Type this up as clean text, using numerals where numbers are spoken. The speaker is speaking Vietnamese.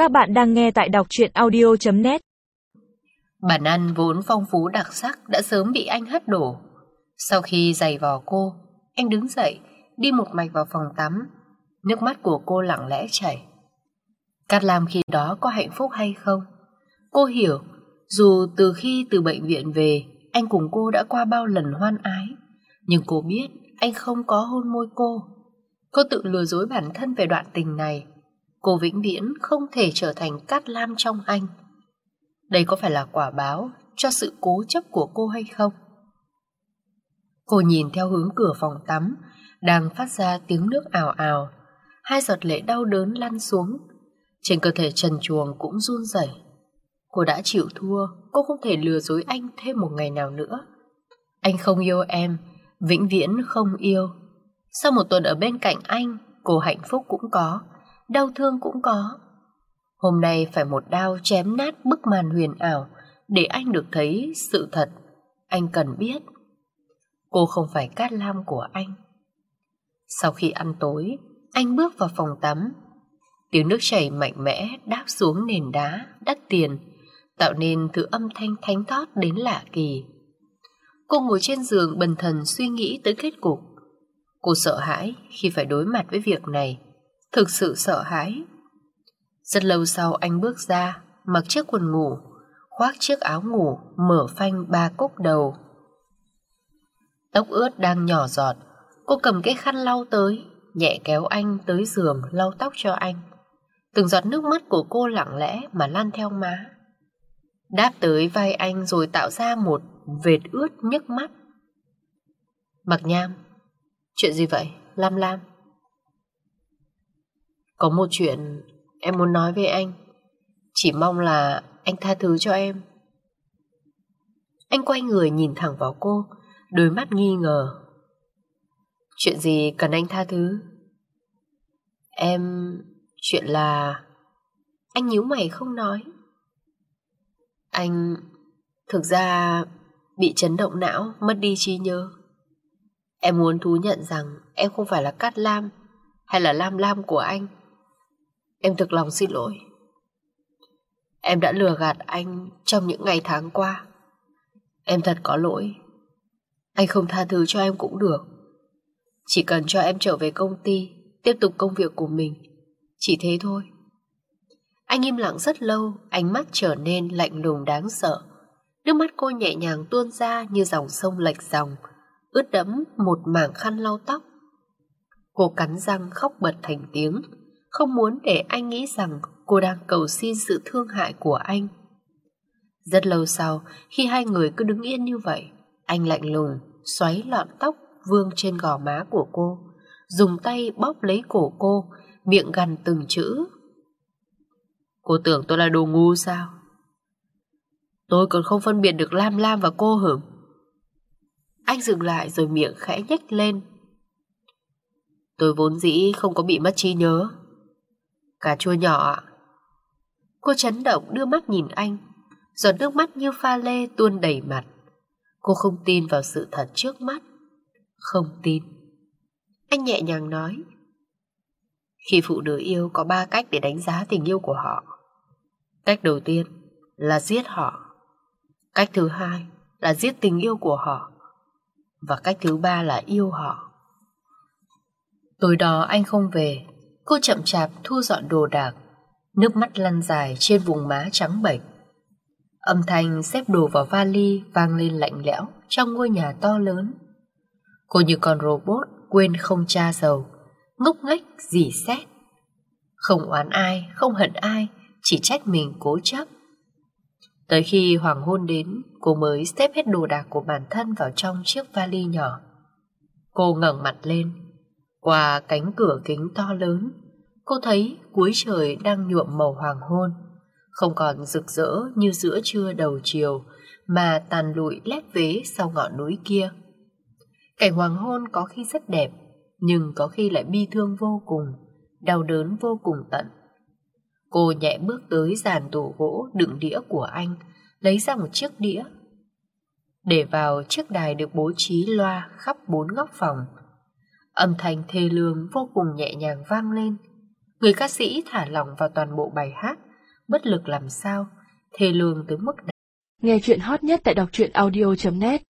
Các bạn đang nghe tại đọc truyện audio.net. Bàn ăn vốn phong phú đặc sắc đã sớm bị anh hất đổ. Sau khi giày vò cô, anh đứng dậy, đi một mạch vào phòng tắm. Nước mắt của cô lặng lẽ chảy. Cát Lam khi đó có hạnh phúc hay không? Cô hiểu, dù từ khi từ bệnh viện về, anh cùng cô đã qua bao lần hoan ái, nhưng cô biết anh không có hôn môi cô. Cô tự lừa dối bản thân về đoạn tình này. Cô vĩnh viễn không thể trở thành Cát Lam trong anh. Đây có phải là quả báo cho sự cố chấp của cô hay không? Cô nhìn theo hướng cửa phòng tắm đang phát ra tiếng nước ào ào. Hai giọt lệ đau đớn lăn xuống. Trên cơ thể trần truồng cũng run rẩy. Cô đã chịu thua. Cô không thể lừa dối anh thêm một ngày nào nữa. Anh không yêu em, vĩnh viễn không yêu. Sau một tuần ở bên cạnh anh, cô hạnh phúc cũng có, đau thương cũng có. Hôm nay phải một đao chém nát bức màn huyền ảo để anh được thấy sự thật. Anh cần biết cô không phải Cát Lam của anh. Sau khi ăn tối, anh bước vào phòng tắm. Tiếng nước chảy mạnh mẽ đáp xuống nền đá đắt tiền, tạo nên thứ âm thanh thánh thót đến lạ kỳ. Cô ngồi trên giường bần thần suy nghĩ tới kết cục. Cô sợ hãi khi phải đối mặt với việc này, thực sự sợ hãi. Rất lâu sau anh bước ra, mặc chiếc quần ngủ, khoác chiếc áo ngủ, mở phanh ba cúc đầu. Tóc ướt đang nhỏ giọt, cô cầm cái khăn lau tới, nhẹ kéo anh tới giường lau tóc cho anh. Từng giọt nước mắt của cô lặng lẽ mà lăn theo má, đáp tới vai anh rồi tạo ra một vệt ướt nhức mắt. Mặc Nham, chuyện gì vậy? Lam Lam. Có một chuyện em muốn nói với anh. Chỉ mong là anh tha thứ cho em. Anh quay người nhìn thẳng vào cô, đôi mắt nghi ngờ. Chuyện gì cần anh tha thứ? Chuyện là... Anh nhíu mày không nói. Anh thực ra bị chấn động não, mất đi trí nhớ. Em muốn thú nhận rằng em không phải là Cát Lam hay là Lam Lam của anh. Em thực lòng xin lỗi. Em đã lừa gạt anh trong những ngày tháng qua. Em thật có lỗi. Anh không tha thứ cho em cũng được. Chỉ cần cho em trở về công ty, tiếp tục công việc của mình. Chỉ thế thôi. Anh im lặng rất lâu, ánh mắt trở nên lạnh lùng đáng sợ. Nước mắt cô nhẹ nhàng tuôn ra như dòng sông lệch dòng, ướt đẫm một mảng khăn lau tóc. Cô cắn răng khóc bật thành tiếng, không muốn để anh nghĩ rằng cô đang cầu xin sự thương hại của anh. Rất lâu sau, khi hai người cứ đứng yên như vậy, anh lạnh lùng xoáy lọn tóc vương trên gò má của cô, dùng tay bóp lấy cổ cô, miệng gằn từng chữ. Cô tưởng tôi là đồ ngu sao? Tôi còn không phân biệt được Lam Lam và cô hửng. Anh dừng lại rồi miệng khẽ nhếch lên. Tôi vốn dĩ không có bị mất trí nhớ. Cà chua nhỏ ạ. Cô chấn động đưa mắt nhìn anh, giọt nước mắt như pha lê tuôn đầy mặt. Cô không tin vào sự thật trước mắt. Không tin. Anh nhẹ nhàng nói. Khi phụ nữ yêu có 3 cách để đánh giá tình yêu của họ. Cách đầu tiên là giết họ. Cách thứ hai là giết tình yêu của họ. Và cách thứ ba là yêu họ. Tối đó anh không về. Cô chậm chạp thu dọn đồ đạc, nước mắt lăn dài trên vùng má trắng bệch. Âm thanh xếp đồ vào vali vang lên lạnh lẽo trong ngôi nhà to lớn. Cô như con robot quên không tra dầu, ngốc nghếch rỉ sét. Không oán ai, không hận ai, chỉ trách mình cố chấp. Tới khi hoàng hôn đến, cô mới xếp hết đồ đạc của bản thân vào trong chiếc vali nhỏ. Cô ngẩng mặt lên. Qua cánh cửa kính to lớn, cô thấy cuối trời đang nhuộm màu hoàng hôn, không còn rực rỡ như giữa trưa đầu chiều, mà tàn lụi lép vế sau ngọn núi kia. Cảnh hoàng hôn có khi rất đẹp, nhưng có khi lại bi thương vô cùng, đau đớn vô cùng tận. Cô nhẹ bước tới dàn tủ gỗ đựng đĩa của anh, lấy ra một chiếc đĩa. Để vào chiếc đài được bố trí loa khắp 4 góc phòng. Âm thanh thê lương vô cùng nhẹ nhàng vang lên. Người ca sĩ thả lỏng vào toàn bộ bài hát, bất lực làm sao, thê lương tới mức. Nghe chuyện hot nhất tại đọc truyện audio.net